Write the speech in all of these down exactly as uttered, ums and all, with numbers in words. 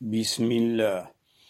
بسم الله.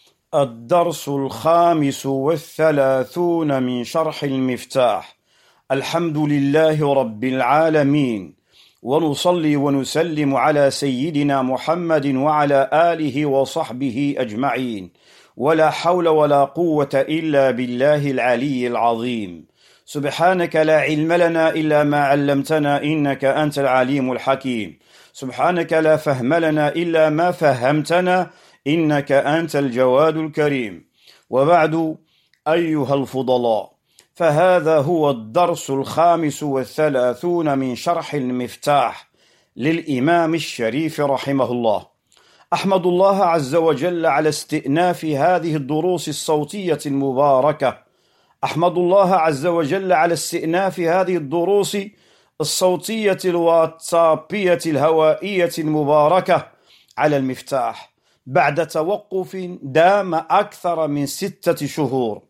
الدرس الخامس والثلاثون من شرح المفتاح. الحمد لله رب العالمين، ونصلي ونسلم على سيدنا محمد وعلى آله وصحبه أجمعين، ولا حول ولا قوة إلا بالله العلي العظيم. سبحانك لا علم لنا إلا ما علمتنا إنك أنت العليم الحكيم. سبحانك لا فهم لنا إلا ما فهمتنا إنك أنت الجواد الكريم. وبعد، أيها الفضلاء، فهذا هو الدرس الخامس والثلاثون من شرح المفتاح للإمام الشريف رحمه الله. أحمد الله عز وجل على استئناف هذه الدروس الصوتية المباركة. أحمد الله عز وجل على استئناف هذه الدروس الصوتية الواتسابية الهوائية المباركة على المفتاح بعد توقف دام أكثر من ستة شهور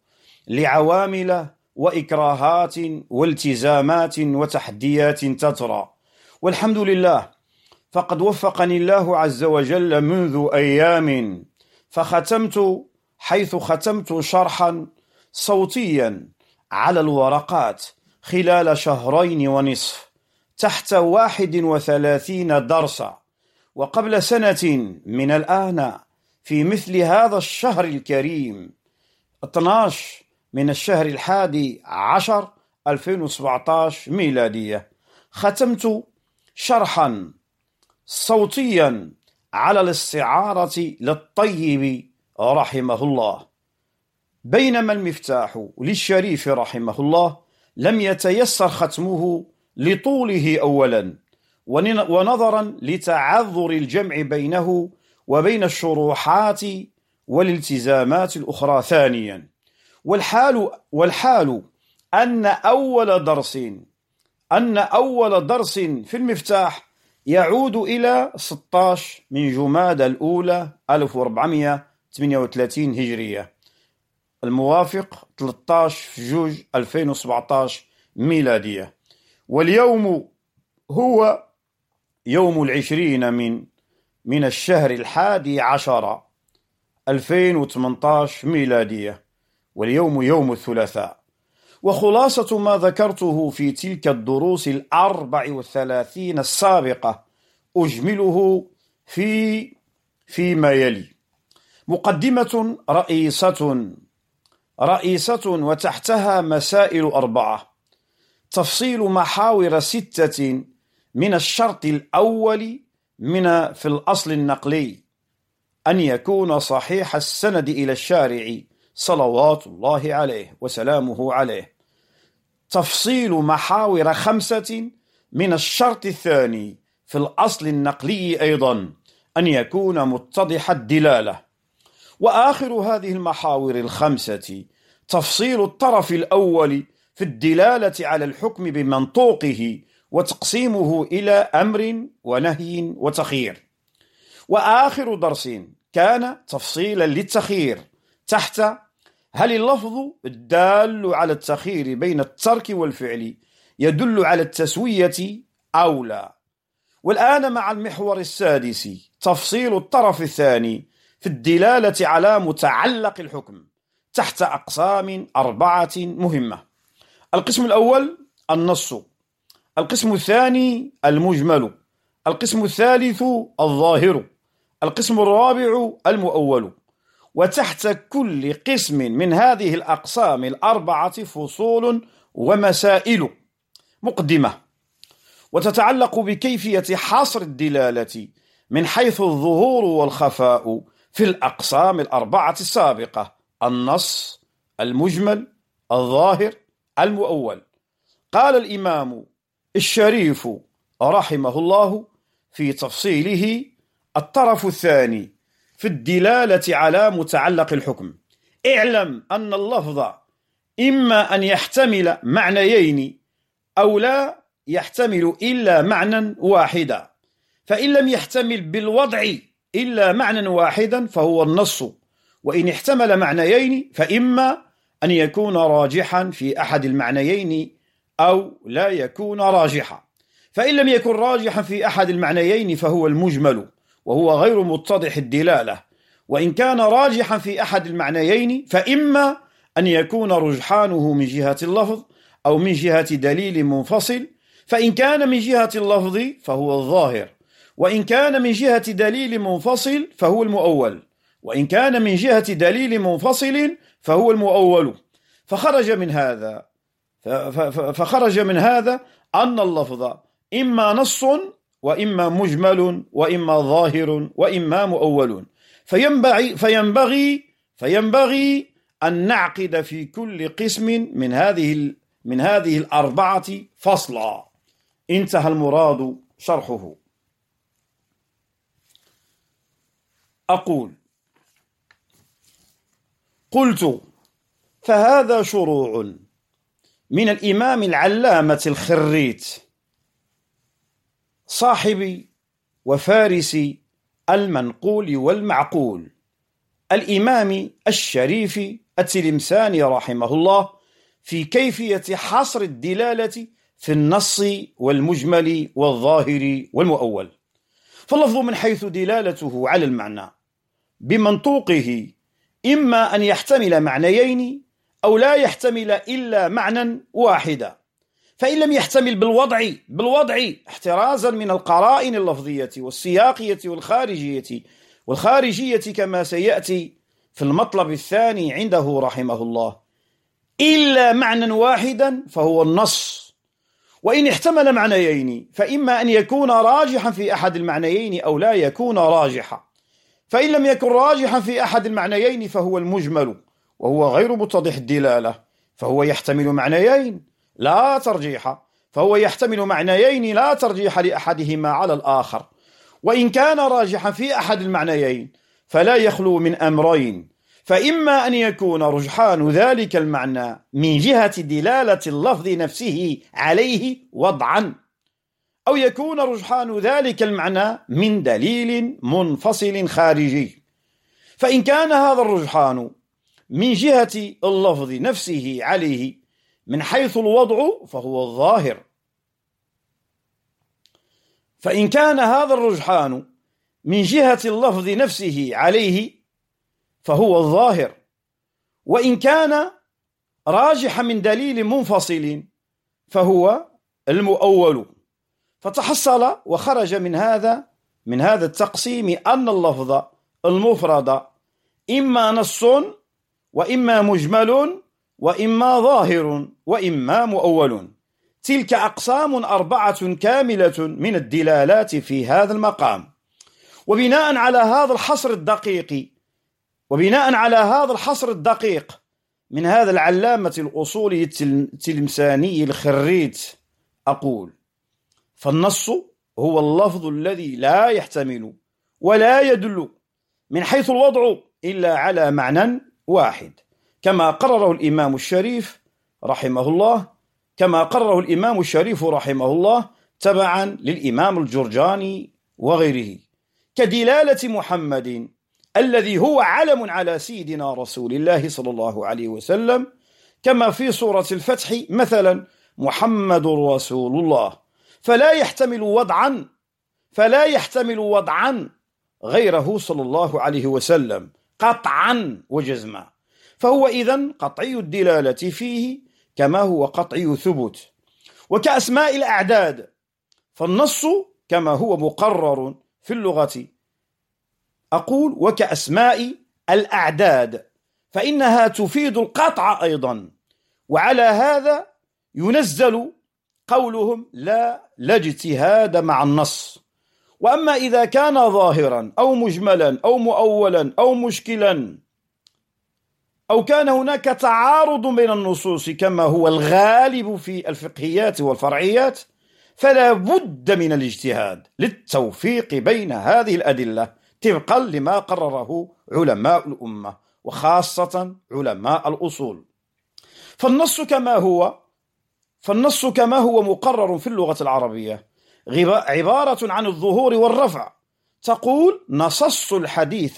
لعوامل وإكراهات والتزامات وتحديات تترى، والحمد لله، فقد وفقني الله عز وجل منذ أيام فختمت حيث ختمت شرحا صوتيا على الورقات خلال شهرين ونصف تحت واحد وثلاثين درسا. وقبل سنة من الآن في مثل هذا الشهر الكريم اثني عشر من الشهر الحادي عشر ألفين وسبعة عشر ميلادية ختمت شرحا صوتيا على الاستعارة للطيب رحمه الله، بينما المفتاح للشريف رحمه الله لم يتيسر ختمه لطوله أولا، ونظرا لتعذر الجمع بينه وبين الشروحات والالتزامات الأخرى ثانيا. والحال, والحال أن أول درس أن أول درس في المفتاح يعود إلى ستة عشر من جمادى الأولى ألف وأربعمائة وثمانية وثلاثين هجرية، الموافق ثلاثة عشر في جوج ألفين وسبعة عشر ميلادية. واليوم هو يوم العشرين من من الشهر الحادي عشر ألفين وثمانية عشر ميلادية، واليوم يوم الثلاثاء. وخلاصة ما ذكرته في تلك الدروس الأربع والثلاثين السابقة أجمله في فيما يلي: مقدمة رئيسة رئيسة وتحتها مسائل أربعة، تفصيل محاور ستة من الشرط الأول من في الأصل النقلي أن يكون صحيح السند إلى الشارع صلوات الله عليه وسلامه عليه، تفصيل محاور خمسة من الشرط الثاني في الأصل النقلي أيضا أن يكون متضح الدلالة، وآخر هذه المحاور الخمسة تفصيل الطرف الأول في الدلالة على الحكم بمنطوقه وتقسيمه إلى أمر ونهي وتخيير. وآخر درس كان تفصيلا للتخيير تحت: هل اللفظ الدال على التخيير بين الترك والفعل يدل على التسوية أو لا؟ والآن مع المحور السادس، تفصيل الطرف الثاني في الدلالة على متعلق الحكم تحت أقسام أربعة مهمة: القسم الأول النص، القسم الثاني المجمل، القسم الثالث الظاهر، القسم الرابع المؤول. وتحت كل قسم من هذه الأقسام الأربعة فصول ومسائل. مقدمة، وتتعلق بكيفية حصر الدلالة من حيث الظهور والخفاء في الأقسام الأربعة السابقة: النص، المجمل، الظاهر، المؤول. قال الإمام الشريف رحمه الله في تفصيله: الطرف الثاني في الدلالة على متعلق الحكم: اعلم أن اللفظ إما أن يحتمل معنيين أو لا يحتمل إلا معنى واحدا، فإن لم يحتمل بالوضع إلا معنى واحدا فهو النص، وإن احتمل معنيين فإما أن يكون راجحا في أحد المعنيين أو لا يكون راجحا، فإن لم يكن راجحا في أحد المعنيين فهو المجمل، وهو غير متضح الدلالة، وإن كان راجحا في أحد المعنيين فإما أن يكون رجحانه من جهة اللفظ أو من جهة دليل منفصل، فإن كان من جهة اللفظ فهو الظاهر، وإن كان من جهة دليل منفصل فهو المؤول، وإن كان من جهة دليل منفصل فهو المؤول. فخرج من هذا فخرج من هذا أن اللفظ إما نص وإما مجمل وإما ظاهر وإما مؤول. فينبغي فينبغي فينبغي أن نعقد في كل قسم من هذه من هذه الأربعة فصلا. انتهى المراد شرحه. أقول: قلت فهذا شروع من الإمام العلامة الخريت صاحب وفارس المنقول والمعقول الإمام الشريف التلمساني رحمه الله في كيفية حصر الدلالة في النص والمجمل والظاهر والمؤول. فاللفظ من حيث دلالته على المعنى بمنطوقه إما أن يحتمل معنيين أو لا يحتمل إلا معنى واحدا، فإن لم يحتمل بالوضع بالوضع احترازا من القرائن اللفظية والسياقية والخارجية والخارجية كما سيأتي في المطلب الثاني عنده رحمه الله، إلا معنى واحدا فهو النص. وإن احتمل معنيين فإما أن يكون راجحا في أحد المعنيين أو لا يكون راجحا، فإن لم يكن راجحا في أحد المعنيين فهو المجمل وهو غير متضح الدلالة، فهو يحتمل معنيين لا ترجيح فهو يحتمل معنيين لا ترجيح لأحدهما على الآخر. وإن كان راجحا في أحد المعنيين فلا يخلو من أمرين: فإما أن يكون رجحان ذلك المعنى من جهة دلالة اللفظ نفسه عليه وضعا، أو يكون رجحان ذلك المعنى من دليل منفصل خارجي. فإن كان هذا الرجحان من جهة اللفظ نفسه عليه من حيث الوضع فهو الظاهر، فإن كان هذا الرجحان من جهة اللفظ نفسه عليه فهو الظاهر، وإن كان راجحا من دليل منفصل فهو المؤول. فتحصل وخرج من هذا من هذا التقسيم أن اللفظ المفرد إما نص وإما مجمل وإما ظاهر وإما مؤول. تلك أقسام أربعة كاملة من الدلالات في هذا المقام. وبناء على هذا الحصر الدقيق وبناء على هذا الحصر الدقيق من هذا العلامة الأصولي التلمساني الخريت أقول: فالنص هو اللفظ الذي لا يحتمل ولا يدل من حيث الوضع إلا على معنى واحد، كما قرره الإمام الشريف رحمه الله كما قرره الإمام الشريف رحمه الله تبعا للإمام الجرجاني وغيره، كدلالة محمد الذي هو علم على سيدنا رسول الله صلى الله عليه وسلم، كما في سورة الفتح مثلا: محمد رسول الله، فلا يحتمل وضعا فلا يحتمل وضعا غيره صلى الله عليه وسلم قطعا وجزما، فهو إذن قطعي الدلالة فيه كما هو قطعي ثبوت. وكأسماء الأعداد، فالنص كما هو مقرر في اللغة أقول وكأسماء الأعداد فإنها تفيد القطع أيضا، وعلى هذا ينزل قولهم لا لا اجتهاد مع النص. وأما إذا كان ظاهرا أو مجملا أو مؤولا أو مشكلا أو كان هناك تعارض بين النصوص كما هو الغالب في الفقهيات والفرعيات، فلا بد من الاجتهاد للتوفيق بين هذه الأدلة طبقا لما قرره علماء الأمة وخاصة علماء الأصول. فالنص كما هو فالنص كما هو مقرر في اللغة العربية عبارة عن الظهور والرفع. تقول: نصصت الحديث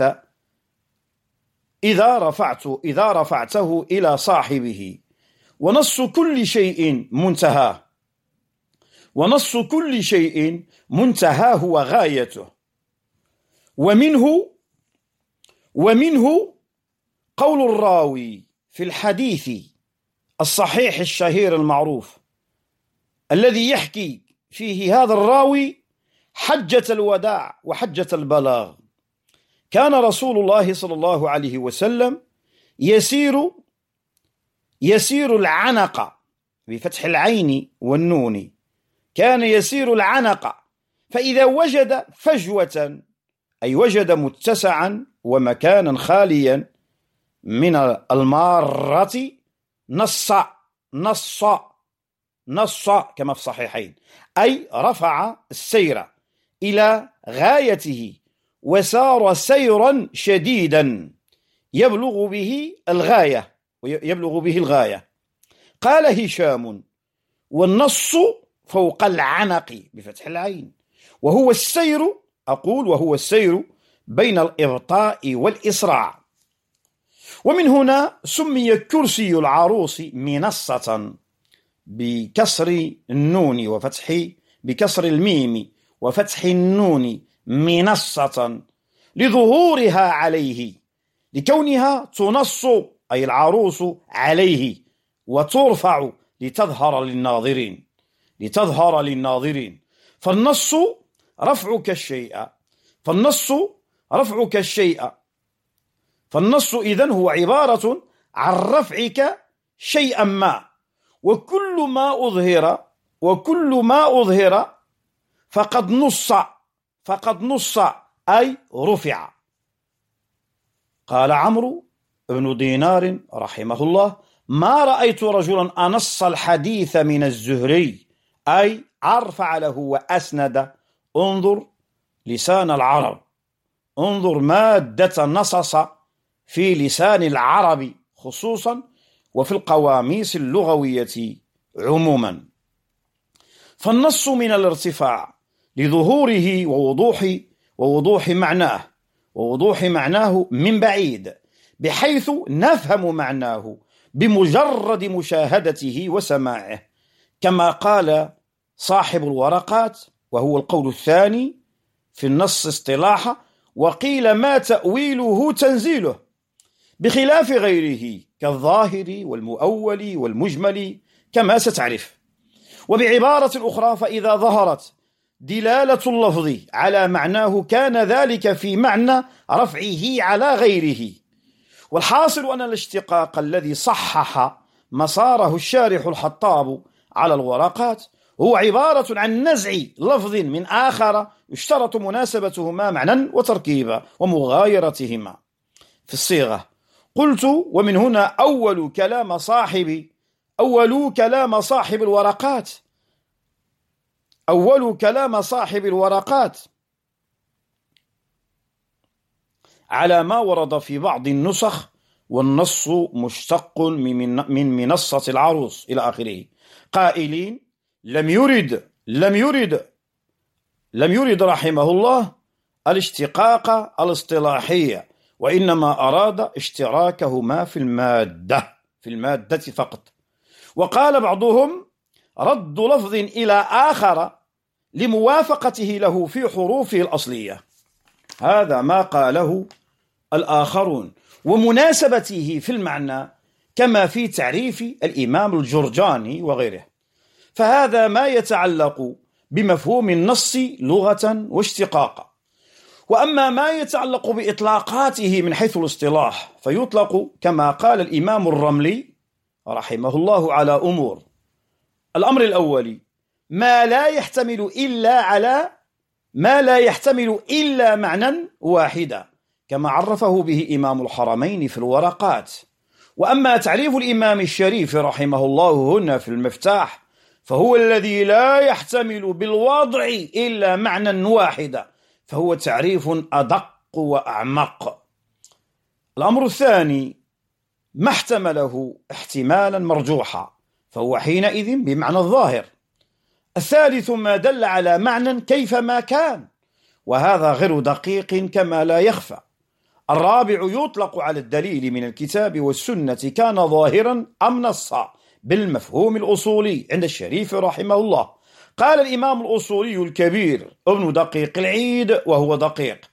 إذا رفعت إذا رفعته إلى صاحبه، ونص كل شيء منتهى ونص كل شيء منتهاه وغايته، ومنه ومنه قول الراوي في الحديث الصحيح الشهير المعروف الذي يحكي فيه هذا الراوي حجة الوداع وحجة البلاغ. كان رسول الله صلى الله عليه وسلم يسير يسير العنق بفتح العين والنون، كان يسير العنق، فإذا وجد فجوة أي وجد متسعا ومكانا خاليا من المارة نص نص نص كما في الصحيحين، أي رفع السير إلى غايته وسار سيرا شديدا يبلغ به الغاية يبلغ به الغاية. قال هشام: والنص فوق العنق بفتح العين، وهو السير، أقول وهو السير بين الإبطاء والإسراع. ومن هنا سمي كرسي العروس منصة بكسر النون وفتح بكسر الميم وفتح النون منصة لظهورها عليه، لكونها تنص أي العروس عليه وترفع لتظهر للناظرين لتظهر للناظرين فالنص رفعك الشيء فالنص رفعك الشيء فالنص إذن هو عبارة عن رفعك شيئا ما، وكل ما أظهر وكل ما أظهر فقد نص فقد نص أي رفع. قال عمرو بن دينار رحمه الله: ما رأيت رجلا أنص الحديث من الزهري، أي أرفع له وأسند. انظر لسان العرب، انظر مادة نصص في لسان العرب خصوصا وفي القواميس اللغوية عموما. فالنص من الارتفاع لظهوره ووضوح ووضوح معناه ووضوح معناه من بعيد، بحيث نفهم معناه بمجرد مشاهدته وسماعه، كما قال صاحب الورقات، وهو القول الثاني في النص اصطلاحا، وقيل ما تأويله تنزيله، بخلاف غيره كالظاهر والمؤول والمجمل كما ستعرف. وبعبارة أخرى، فإذا ظهرت دلالة اللفظ على معناه كان ذلك في معنى رفعه على غيره. والحاصل أن الاشتقاق الذي صحح مساره الشارح الحطاب على الورقات هو عبارة عن نزع لفظ من آخر يشترط مناسبتهما معنى وتركيبا ومغايرتهما في الصيغة. قلت: ومن هنا أول كلام صاحب أول كلام صاحب الورقات أول كلام صاحب الورقات على ما ورد في بعض النسخ: والنص مشتق من منصة العروس إلى آخره، قائلين: لم يرد لم يرد لم يرد رحمه الله الاشتقاق الاصطلاحي، وإنما أراد اشتراكهما في المادة في المادة فقط. وقال بعضهم: رد لفظ إلى آخر لموافقته له في حروفه الأصلية. هذا ما قاله الآخرون، ومناسبته في المعنى كما في تعريف الإمام الجرجاني وغيره. فهذا ما يتعلق بمفهوم النص لغة واشتقاقا. وأما ما يتعلق بإطلاقاته من حيث الاصطلاح فيطلق كما قال الإمام الرملي رحمه الله على أمور: الأمر الأول ما لا يحتمل إلا على ما لا يحتمل إلا معنى واحدا، كما عرفه به إمام الحرمين في الورقات. وأما تعريف الإمام الشريف رحمه الله هنا في المفتاح فهو الذي لا يحتمل بالوضع إلا معنى واحدا، فهو تعريف أدق وأعمق. الأمر الثاني ما احتمله احتمالا مرجوحا فهو حينئذ بمعنى الظاهر. الثالث ما دل على معنى كيفما كان، وهذا غير دقيق كما لا يخفى. الرابع يطلق على الدليل من الكتاب والسنة كان ظاهرا أم نصا بالمفهوم الأصولي عند الشريف رحمه الله. قال الإمام الأصولي الكبير ابن دقيق العيد وهو دقيق: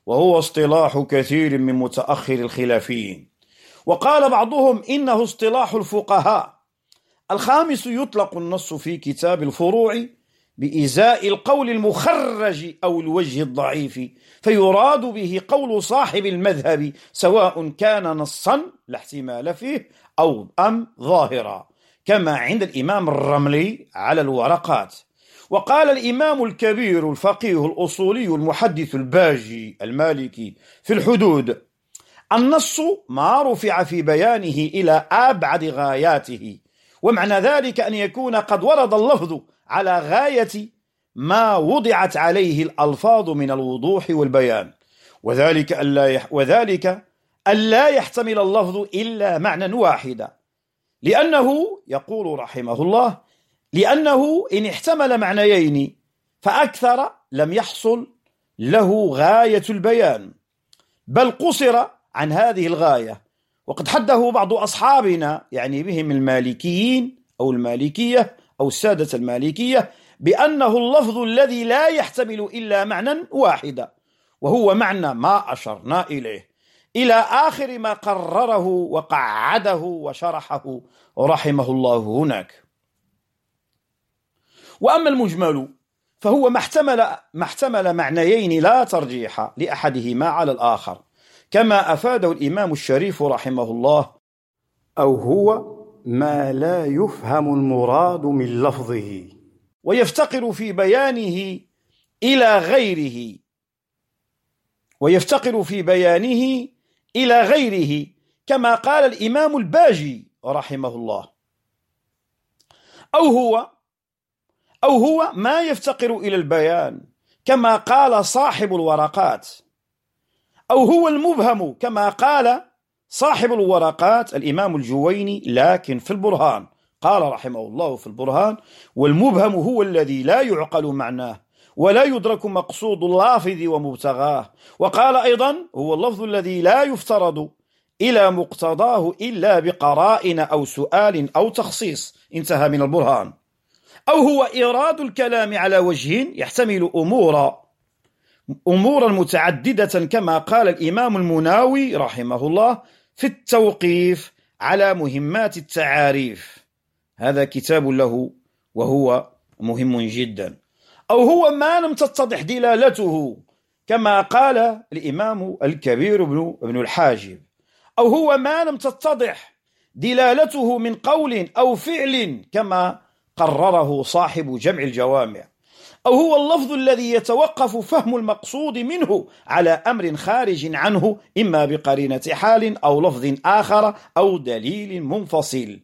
وهو اصطلاح كثير من متأخر الخلافيين. وقال بعضهم إنه اصطلاح الفقهاء. الخامس يطلق النص في كتاب الفروع بإزاء القول المخرج أو الوجه الضعيف، فيراد به قول صاحب المذهب سواء كان نصا لا احتمال فيه أو أم ظاهرا، كما عند الإمام الرملي على الورقات. وقال الإمام الكبير الفقيه الأصولي المحدث الباجي المالكي في الحدود: النص ما رفع في بيانه إلى أبعد غاياته، ومعنى ذلك أن يكون قد ورد اللفظ على غاية ما وضعت عليه الألفاظ من الوضوح والبيان، وذلك ألا يح وذلك ألا يحتمل اللفظ إلا معنى واحدا، لأنه يقول رحمه الله: لأنه إن احتمل معنيين فأكثر لم يحصل له غاية البيان، بل قصر عن هذه الغاية. وقد حده بعض أصحابنا، يعني بهم المالكيين أو المالكية أو السادة المالكية، بأنه اللفظ الذي لا يحتمل إلا معنى واحدا، وهو معنى ما أشرنا إليه، إلى آخر ما قرره وقعده وشرحه رحمه الله هناك. وأما المجمل فهو ما احتمل, ما احتمل معنيين لا ترجيح لأحدهما على الآخر، كما أفاده الإمام الشريف رحمه الله: أو هو ما لا يفهم المراد من لفظه، ويفتقر في بيانه إلى غيره ويفتقر في بيانه إلى غيره كما قال الإمام الباجي رحمه الله: أو هو أو هو ما يفتقر إلى البيان كما قال صاحب الورقات، أو هو المبهم كما قال صاحب الورقات الإمام الجويني، لكن في البرهان قال رحمه الله في البرهان: والمبهم هو الذي لا يعقل معناه ولا يدرك مقصود اللافظ ومبتغاه. وقال أيضا: هو اللفظ الذي لا يفترض إلى مقتضاه إلا بقرائن أو سؤال أو تخصيص. انتهى من البرهان. أو هو إيراد الكلام على وجه يحتمل أمورا أمورا متعددة، كما قال الإمام المناوي رحمه الله في التوقيف على مهمات التعاريف، هذا كتاب له وهو مهم جدا. أو هو ما لم تتضح دلالته، كما قال الإمام الكبير ابن الحاجب. أو هو ما لم تتضح دلالته من قول أو فعل، كما قرره صاحب جمع الجوامع. أو هو اللفظ الذي يتوقف فهم المقصود منه على أمر خارج عنه، إما بقرينة حال أو لفظ آخر أو دليل منفصل،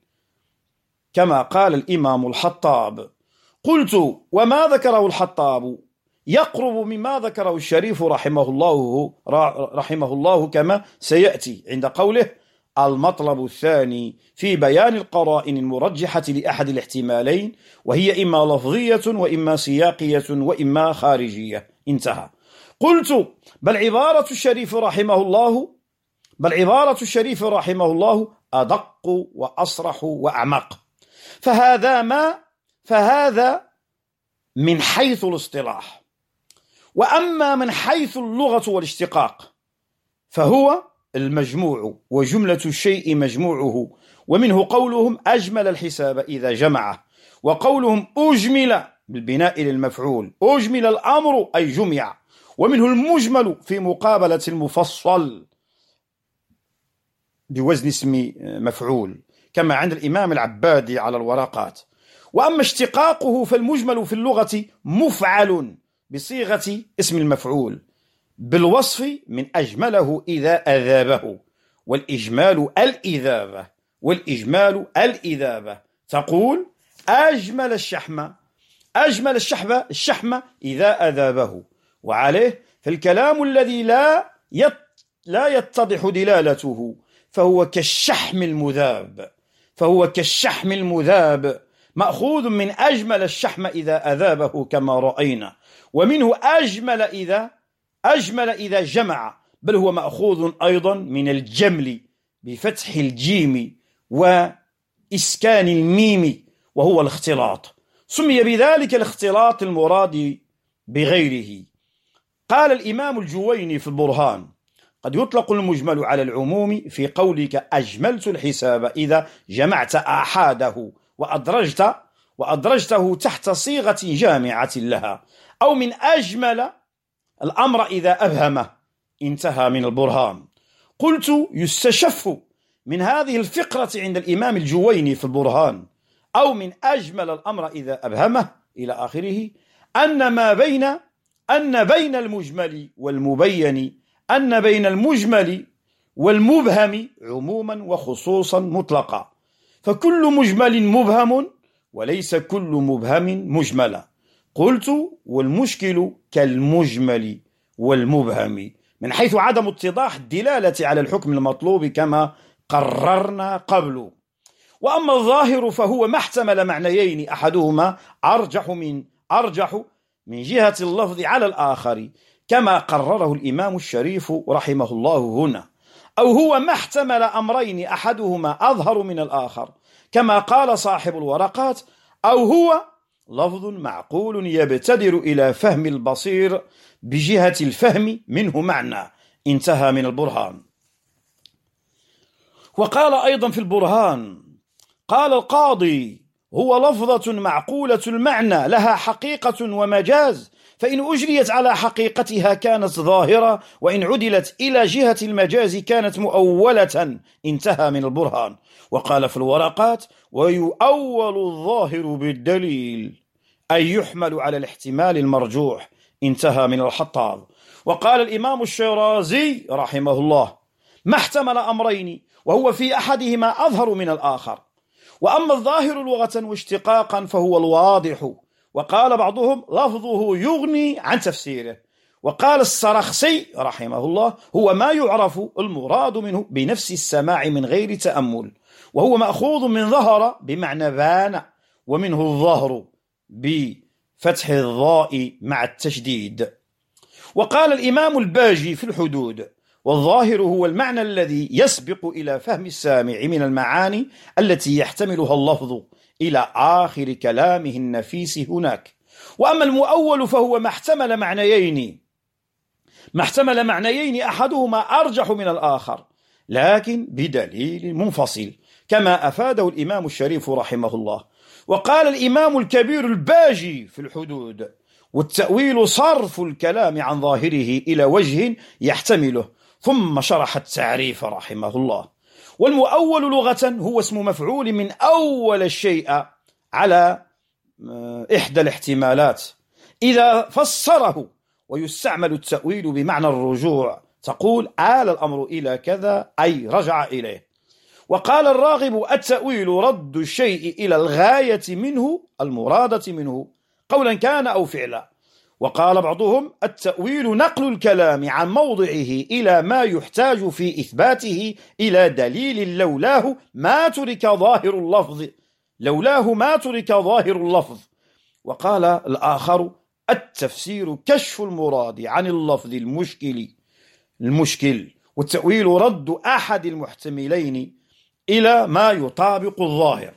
كما قال الإمام الحطاب. قلت: وما ذكره الحطاب يقرب مما ذكره الشريف رحمه الله رحمه الله كما سيأتي عند قوله: المطلب الثاني في بيان القرائن المرجحة لأحد الاحتمالين، وهي إما لفظية وإما سياقية وإما خارجية. انتهى. قلت: بل عبارة الشريف رحمه الله بل عبارة الشريف رحمه الله أدق وأصرح وأعمق. فهذا ما فهذا من حيث الاصطلاح. وأما من حيث اللغة والاشتقاق فهو المجموع، وجملة الشيء مجموعه، ومنه قولهم أجمل الحساب إذا جمعه، وقولهم أجمل بالبناء للمفعول، أجمل الأمر أي جمع، ومنه المجمل في مقابلة المفصل بوزن اسم مفعول، كما عند الإمام العبادي على الورقات. وأما اشتقاقه فالمجمل في اللغة مفعل بصيغة اسم المفعول بالوصف من أجمله إذا أذابه، والإجمال الإذابة والإجمال الإذابة تقول أجمل الشحم أجمل الشحم الشحم إذا أذابه. وعليه فالكلام الذي لا لا يتضح دلالته فهو كالشحم المذاب فهو كالشحم المذاب مأخوذ من أجمل الشحم إذا أذابه كما رأينا، ومنه أجمل إذا أجمل إذا جمع، بل هو مأخوذ أيضا من الجمل بفتح الجيم وإسكان الميم، وهو الاختلاط. سمي بذلك الاختلاط المراد بغيره. قال الإمام الجويني في البرهان: قد يطلق المجمل على العموم في قولك أجملت الحساب إذا جمعت آحاده وأدرجت وأدرجته تحت صيغة جامعة لها، أو من أجمل الأمر إذا أبهمه. انتهى من البرهان. قلت: يستشف من هذه الفقرة عند الإمام الجويني في البرهان أو من أجمل الأمر إذا أبهمه إلى آخره أن ما بين أن بين المجمل والمبين أن بين المجمل والمبهم عموما وخصوصا مطلقا، فكل مجمل مبهم وليس كل مبهم مجملا. قلت: والمشكل كالمجمل والمبهم من حيث عدم اتضاح الدلالة على الحكم المطلوب كما قررنا قبل. وأما الظاهر فهو ما احتمل معنيين أحدهما أرجح من أرجح من جهة اللفظ على الآخر كما قرره الإمام الشريف رحمه الله هنا، أو هو ما احتمل أمرين أحدهما أظهر من الآخر كما قال صاحب الورقات، أو هو لفظ معقول يبتدر إلى فهم البصير بجهة الفهم منه معنى. انتهى من البرهان. وقال أيضا في البرهان: قال القاضي: هو لفظة معقولة المعنى لها حقيقة ومجاز، فإن أجريت على حقيقتها كانت ظاهرة، وإن عدلت إلى جهة المجاز كانت مؤولة. انتهى من البرهان. وقال في الورقات: ويؤول الظاهر بالدليل، أي يحمل على الاحتمال المرجوح. انتهى من الحطاب. وقال الإمام الشيرازي رحمه الله: ما احتمل أمرين وهو في أحدهما أظهر من الآخر، وأما الظاهر لغة واشتقاقا فهو الواضح. وقال بعضهم: لفظه يغني عن تفسيره. وقال السرخسي رحمه الله: هو ما يعرف المراد منه بنفس السماع من غير تأمل، وهو مأخوذ من ظهر بمعنى بان، ومنه الظهر بفتح الضاء مع التشديد. وقال الإمام الباجي في الحدود: والظاهر هو المعنى الذي يسبق إلى فهم السامع من المعاني التي يحتملها اللفظ إلى آخر كلامه النفيس هناك. وأما المؤول فهو ما احتمل معنيين ما احتمل معنيين أحدهما أرجح من الآخر لكن بدليل منفصل، كما أفاده الإمام الشريف رحمه الله. وقال الإمام الكبير الباجي في الحدود: والتأويل صرف الكلام عن ظاهره إلى وجه يحتمله. ثم شرح التعريف رحمه الله: والمؤول لغة هو اسم مفعول من أول الشيء على إحدى الاحتمالات إذا فسره، ويستعمل التأويل بمعنى الرجوع، تقول آل الأمر إلى كذا أي رجع إليه. وقال الراغب: التأويل رد الشيء إلى الغاية منه المرادة منه قولا كان أو فعلا. وقال بعضهم: التأويل نقل الكلام عن موضعه إلى ما يحتاج في إثباته إلى دليل لولاه ما ترك ظاهر اللفظ لولاه ما ترك ظاهر اللفظ. وقال الآخر: التفسير كشف المراد عن اللفظ المشكل المشكل والتأويل رد أحد المحتملين إلى ما يطابق الظاهر.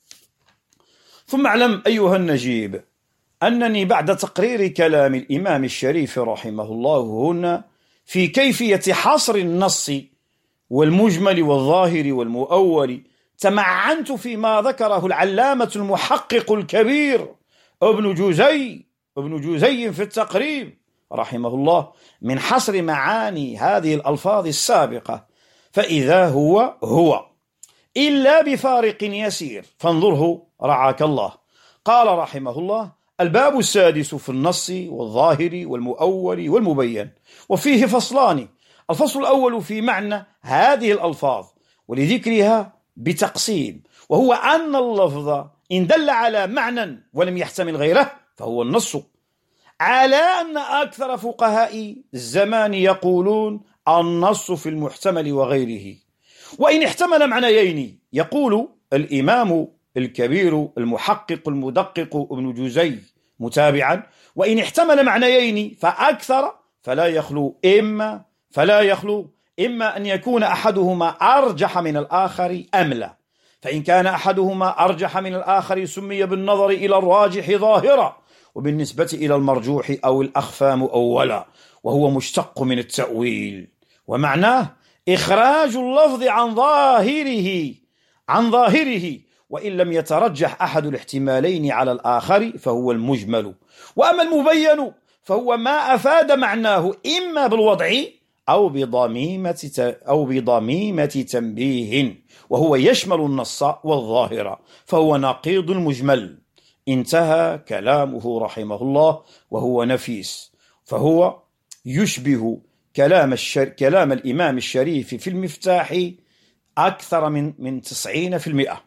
ثم اعلم أيها النجيب أنني بعد تقرير كلام الإمام الشريف رحمه الله هنا في كيفية حصر النص والمجمل والظاهر والمؤول تمعنت فيما ذكره العلامة المحقق الكبير ابن جوزي ابن جوزي في التقريب رحمه الله من حصر معاني هذه الألفاظ السابقة، فإذا هو هو إلا بفارق يسير، فانظره رعاك الله. قال رحمه الله: الباب السادس في النص والظاهر والمؤول والمبين، وفيه فصلان. الفصل الأول في معنى هذه الألفاظ ولذكرها بتقسيم، وهو أن اللفظ إن دل على معنى ولم يحتمل غيره فهو النص، على أن أكثر فقهاء الزمان يقولون النص في المحتمل وغيره. وإن احتمل معنيين يقول الإمام الكبير المحقق المدقق ابن جوزي متابعا: وإن احتمل معنيين فأكثر فلا يخلو إما فلا يخلو إما أن يكون أحدهما أرجح من الآخر أم لا، فإن كان أحدهما أرجح من الآخر سمي بالنظر إلى الراجح ظاهرا، وبالنسبة إلى المرجوح أو الأخفى مؤولا. وهو مشتق من التأويل، ومعناه إخراج اللفظ عن ظاهره عن ظاهره وإن لم يترجح أحد الاحتمالين على الآخر فهو المجمل. وأما المبين فهو ما أفاد معناه إما بالوضع أو بضميمة أو بضميمة تنبيه، وهو يشمل النص والظاهر، فهو نقيض المجمل. انتهى كلامه رحمه الله، وهو نفيس، فهو يشبه كلام, الشر... كلام الإمام الشريف في المفتاح أكثر من من تسعين في المئة.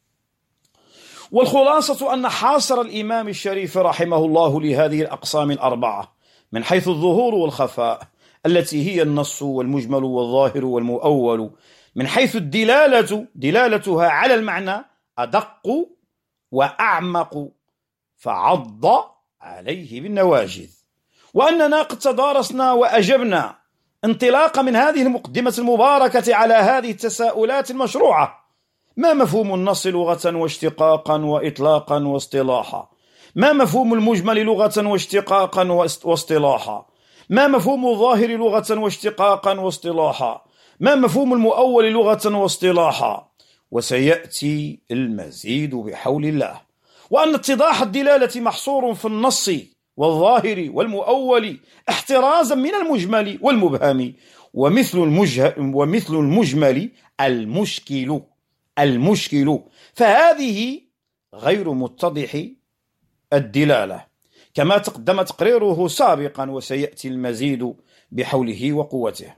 والخلاصة أن حاصر الإمام الشريف رحمه الله لهذه الأقسام الأربعة من حيث الظهور والخفاء، التي هي النص والمجمل والظاهر والمؤول، من حيث الدلالة دلالتها على المعنى أدق وأعمق، فعض عليه بالنواجذ. وأننا قد تدارسنا وأجبنا انطلاقا من هذه المقدمة المباركة على هذه التساؤلات المشروعة: ما مفهوم النص لغة واشتقاقا وإطلاقا واصطلاحا؟ ما مفهوم المجمل لغة واشتقاقا واصطلاحا؟ ما مفهوم الظاهر لغة واشتقاقا واصطلاحا؟ ما مفهوم المؤول لغة واصطلاحا؟ وسيأتي المزيد بحول الله. وأن اتضاح الدلالة محصور في النص والظاهر والمؤول احترازا من المجمل والمبهم، ومثل المجه ومثل المجمل المشكل المشكل فهذه غير متضح الدلالة، كما تقدم تقريره سابقا، وسيأتي المزيد بحوله وقوته.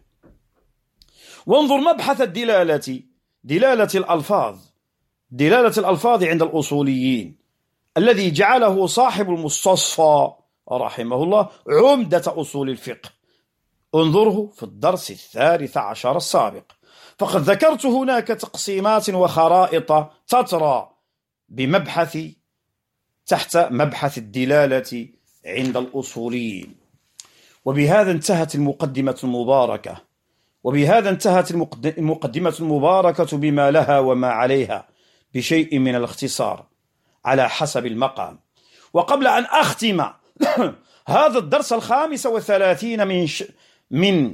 وانظر مبحث الدلالة، دلالة الألفاظ دلالة الألفاظ عند الأصوليين، الذي جعله صاحب المستصفى رحمه الله عمدة أصول الفقه. انظره في الدرس الثالث عشر السابق، فقد ذكرت هناك تقسيمات وخرائط تترى بمبحث تحت مبحث الدلالة عند الأصوليين. وبهذا انتهت المقدمة المباركة وبهذا انتهت المقدمة المباركة بما لها وما عليها بشيء من الاختصار على حسب المقام. وقبل أن أختم هذا الدرس الخامس والثلاثين من ش... من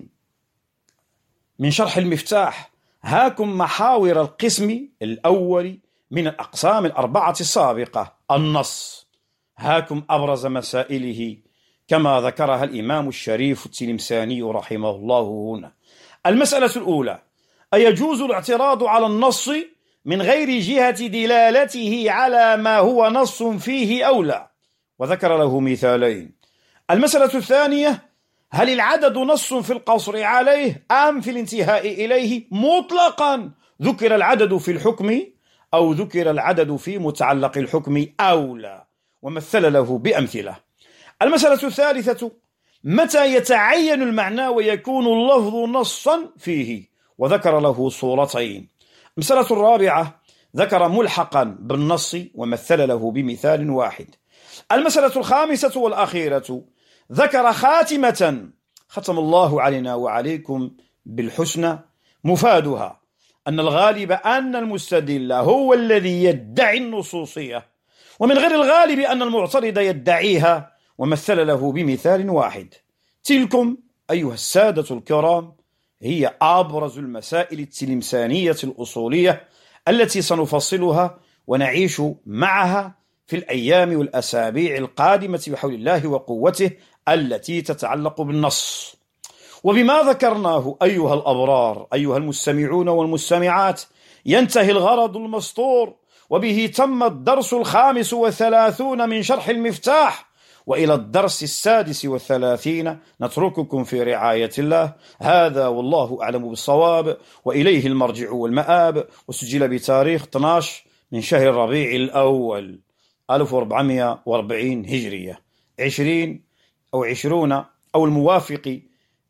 من شرح المفتاح، هاكم محاور القسم الأول من الأقسام الأربعة السابقة: النص. هاكم أبرز مسائله كما ذكرها الإمام الشريف التلمساني رحمه الله هنا. المسألة الأولى: أيجوز الاعتراض على النص من غير جهة دلالته على ما هو نص فيه أو لا؟ وذكر له مثالين. المسألة الثانية: هل العدد نص في القصر عليه أم في الانتهاء إليه مطلقا؟ ذكر العدد في الحكم أو ذكر العدد في متعلق الحكم أو لا؟ ومثل له بأمثلة. المسألة الثالثة: متى يتعين المعنى ويكون اللفظ نصا فيه؟ وذكر له صورتين. المسألة الرابعة: ذكر ملحقا بالنص ومثل له بمثال واحد. المسألة الخامسة والأخيرة: ذكر خاتمة ختم الله علينا وعليكم بالحسنى، مفادها أن الغالب أن المستدل هو الذي يدعي النصوصية، ومن غير الغالب أن المعترض يدعيها، ومثل له بمثال واحد. تلكم أيها السادة الكرام هي أبرز المسائل التلمسانية الأصولية التي سنفصلها ونعيش معها في الأيام والأسابيع القادمة بحول الله وقوته التي تتعلق بالنص. وبما ذكرناه أيها الأبرار أيها المستمعون والمستمعات ينتهي الغرض المسطور، وبه تم الدرس الخامس والثلاثون من شرح المفتاح، وإلى الدرس السادس والثلاثين نترككم في رعاية الله. هذا والله أعلم بالصواب، وإليه المرجع والمآب. وسجل بتاريخ اثني عشر من شهر الربيع الأول ألف وأربعمائة وأربعين هجرية، عشرين أو عشرون أو الموافق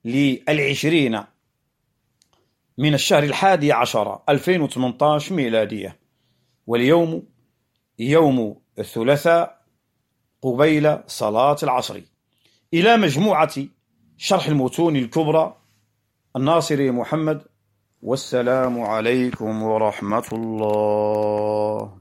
للعشرين من الشهر الحادي عشر ألفين وثمانية عشر ميلادية. واليوم يوم الثلاثاء قبيل صلاة العصر. إلى مجموعة شرح المتون الكبرى، الناصري محمد، والسلام عليكم ورحمة الله.